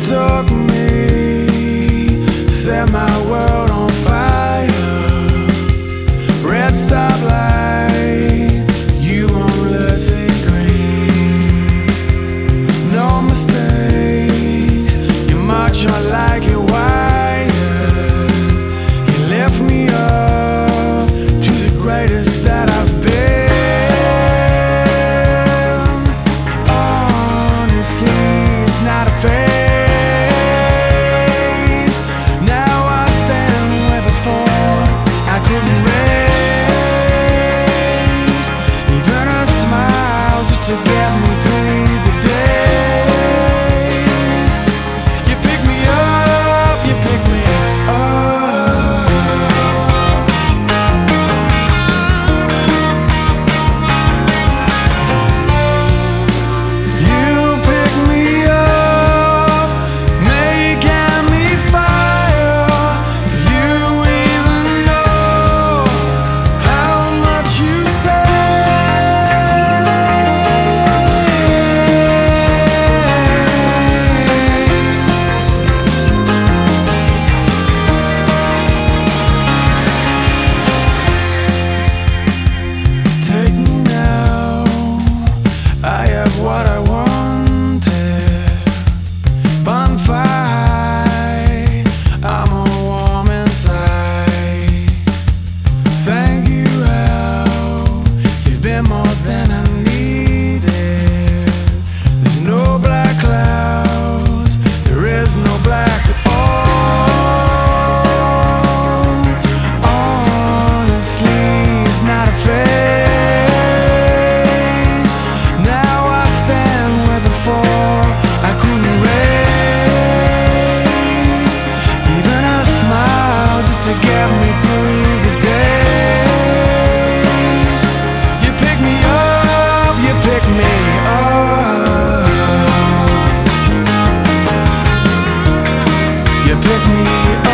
took me, set my world on fire. Red stoplight, you only see green. No mistakes, you're much unlike your wired. You lift me up to the greatest that I've been. Honestly, it's not a phase. Now I stand where before I couldn't raise even a smile just to get me through the days. You pick me up, you pick me up. You pick me up, making me fire. You even know how much you Take me now, I have what I wanted. Bonfire, I'm all warm inside. Thank you, Al, you've been more than I needed. There's no black clouds, there is no black at all. Honestly, it's not a phase. Now I stand where before I couldn't raise even a smile just to get me through the days. You pick me up, you pick me up. You pick me up.